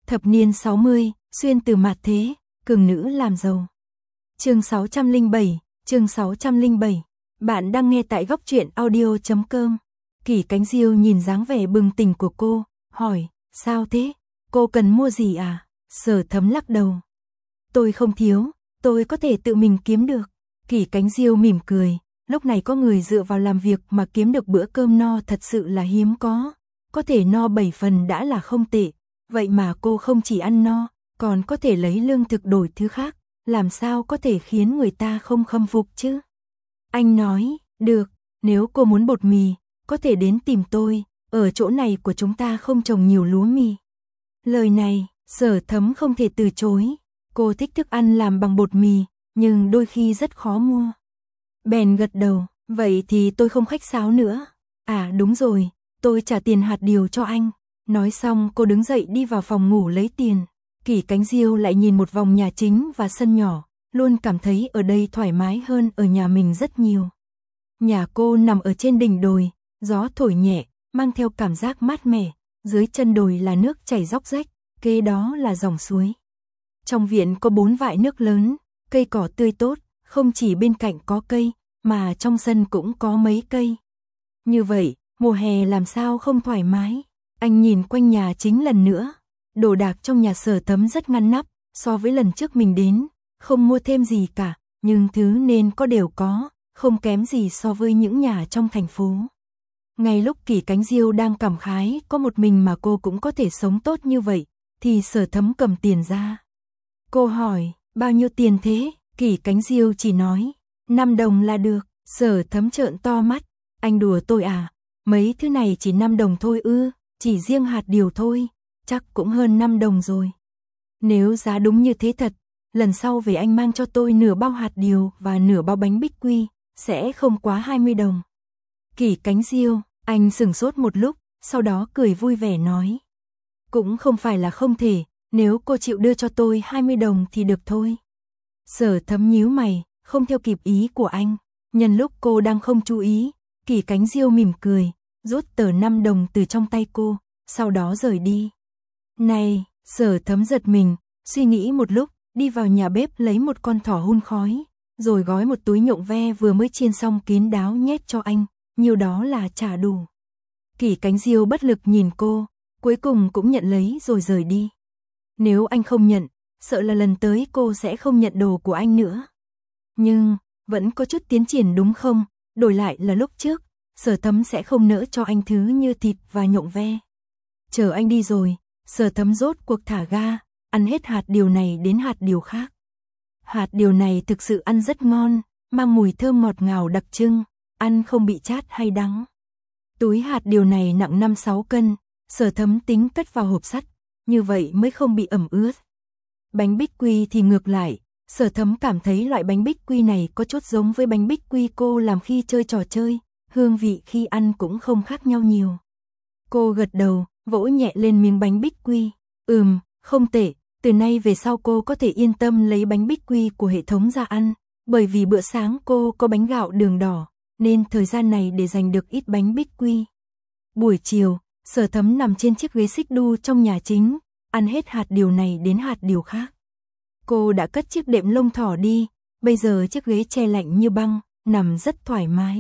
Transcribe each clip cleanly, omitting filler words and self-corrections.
Thập niên 60, xuyên từ mạt thế, cường nữ làm giàu. Chương 607. Bạn đang nghe tại góc truyện audio.com. Kỷ Cánh Diêu nhìn dáng vẻ bừng tỉnh của cô, hỏi, sao thế? Cô cần mua gì à? Sở Thấm lắc đầu. Tôi không thiếu, tôi có thể tự mình kiếm được. Kỷ Cánh Diêu mỉm cười, lúc này có người dựa vào làm việc mà kiếm được bữa cơm no thật sự là hiếm có thể no 7 phần đã là không tệ. Vậy mà cô không chỉ ăn no, còn có thể lấy lương thực đổi thứ khác, làm sao có thể khiến người ta không khâm phục chứ? Anh nói, được, nếu cô muốn bột mì, có thể đến tìm tôi, ở chỗ này của chúng ta không trồng nhiều lúa mì. Lời này, Sở Thấm không thể từ chối, cô thích thức ăn làm bằng bột mì, nhưng đôi khi rất khó mua. Bèn gật đầu, vậy thì tôi không khách sáo nữa. À đúng rồi, tôi trả tiền hạt điều cho anh. Nói xong cô đứng dậy đi vào phòng ngủ lấy tiền. Kỷ Cánh Diêu lại nhìn một vòng nhà chính và sân nhỏ, luôn cảm thấy ở đây thoải mái hơn ở nhà mình rất nhiều. Nhà cô nằm ở trên đỉnh đồi, gió thổi nhẹ, mang theo cảm giác mát mẻ, dưới chân đồi là nước chảy róc rách, kế đó là dòng suối. Trong viện có 4 vại nước lớn, cây cỏ tươi tốt, không chỉ bên cạnh có cây, mà trong sân cũng có mấy cây. Như vậy, mùa hè làm sao không thoải mái. Anh nhìn quanh nhà chính lần nữa, đồ đạc trong nhà Sở Thấm rất ngăn nắp, so với lần trước mình đến, không mua thêm gì cả, nhưng thứ nên có đều có, không kém gì so với những nhà trong thành phố. Ngay lúc Kỷ Cánh Diêu đang cảm khái có một mình mà cô cũng có thể sống tốt như vậy, thì Sở Thấm cầm tiền ra. Cô hỏi, bao nhiêu tiền thế? Kỷ Cánh Diêu chỉ nói, 5 đồng là được. Sở Thấm trợn to mắt, anh đùa tôi à? Mấy thứ này chỉ 5 đồng thôi ư? Chỉ riêng hạt điều thôi, chắc cũng hơn 5 đồng rồi. Nếu giá đúng như thế thật, lần sau về anh mang cho tôi nửa bao hạt điều và nửa bao bánh bích quy, sẽ không quá 20 đồng. Kỷ Cánh Diêu, anh sửng sốt một lúc, sau đó cười vui vẻ nói. Cũng không phải là không thể, nếu cô chịu đưa cho tôi 20 đồng thì được thôi. Sở Thấm nhíu mày, không theo kịp ý của anh. Nhân lúc cô đang không chú ý, Kỷ Cánh Diêu mỉm cười, rút tờ 5 đồng từ trong tay cô, sau đó rời đi. Này, Sở Thấm giật mình, suy nghĩ một lúc, đi vào nhà bếp lấy một con thỏ hun khói, rồi gói một túi nhộng ve vừa mới chiên xong kín đáo nhét cho anh, nhiều đó là trả đủ. Kỷ Cánh Diêu bất lực nhìn cô, cuối cùng cũng nhận lấy rồi rời đi. Nếu anh không nhận, sợ là lần tới cô sẽ không nhận đồ của anh nữa. Nhưng, vẫn có chút tiến triển đúng không? Đổi lại là lúc trước, Sở Thấm sẽ không nỡ cho anh thứ như thịt và nhộng ve. Chờ anh đi rồi, Sở Thấm rốt cuộc thả ga, ăn hết hạt điều này đến hạt điều khác. Hạt điều này thực sự ăn rất ngon, mang mùi thơm ngọt ngào đặc trưng, ăn không bị chát hay đắng. Túi hạt điều này nặng 5-6 cân, Sở Thấm tính cất vào hộp sắt, như vậy mới không bị ẩm ướt. Bánh bích quy thì ngược lại, Sở Thấm cảm thấy loại bánh bích quy này có chút giống với bánh bích quy cô làm khi chơi trò chơi, hương vị khi ăn cũng không khác nhau nhiều. Cô gật đầu, vỗ nhẹ lên miếng bánh bích quy. Không tệ, từ nay về sau cô có thể yên tâm lấy bánh bích quy của hệ thống ra ăn, bởi vì bữa sáng cô có bánh gạo đường đỏ, nên thời gian này để dành được ít bánh bích quy. Buổi chiều, Sở Thấm nằm trên chiếc ghế xích đu trong nhà chính, ăn hết hạt điều này đến hạt điều khác. Cô đã cất chiếc đệm lông thỏ đi, bây giờ chiếc ghế che lạnh như băng, nằm rất thoải mái.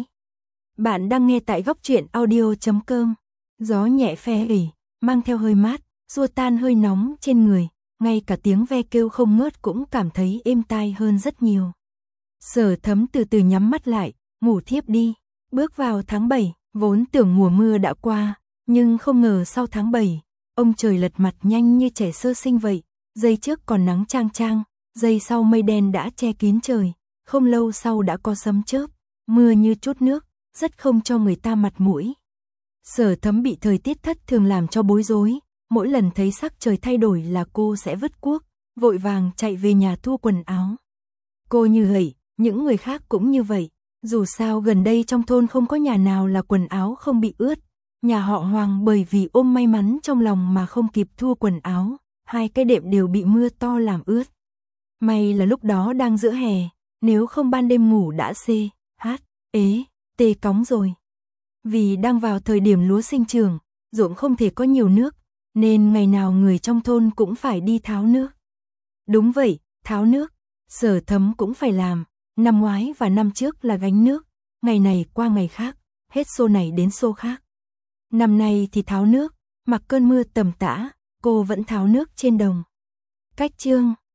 Bạn đang nghe tại góc truyện audio.com. Gió nhẹ phe ỉ, mang theo hơi mát, xua tan hơi nóng trên người, ngay cả tiếng ve kêu không ngớt cũng cảm thấy êm tai hơn rất nhiều. Sở Thấm từ từ nhắm mắt lại, ngủ thiếp đi. Bước vào tháng 7, vốn tưởng mùa mưa đã qua, nhưng không ngờ sau tháng 7, ông trời lật mặt nhanh như trẻ sơ sinh vậy. Giây trước còn nắng chang chang, giây sau mây đen đã che kín trời, không lâu sau đã có sấm chớp, mưa như chút nước, rất không cho người ta mặt mũi. Sở Thấm bị thời tiết thất thường làm cho bối rối, mỗi lần thấy sắc trời thay đổi là cô sẽ vứt cuốc, vội vàng chạy về nhà thu quần áo. Cô như vậy, những người khác cũng như vậy, dù sao gần đây trong thôn không có nhà nào là quần áo không bị ướt, nhà họ Hoàng bởi vì ôm may mắn trong lòng mà không kịp thu quần áo, 2 cái đệm đều bị mưa to làm ướt. May là lúc đó đang giữa hè, nếu không ban đêm ngủ đã tê cóng rồi. Vì đang vào thời điểm lúa sinh trưởng, ruộng không thể có nhiều nước, nên ngày nào người trong thôn cũng phải đi tháo nước. Đúng vậy, tháo nước, Sở Thấm cũng phải làm, năm ngoái và năm trước là gánh nước, ngày này qua ngày khác, hết xô này đến xô khác. Năm nay thì tháo nước, mặc cơn mưa tầm tã, cô vẫn tháo nước trên đồng. Cách chương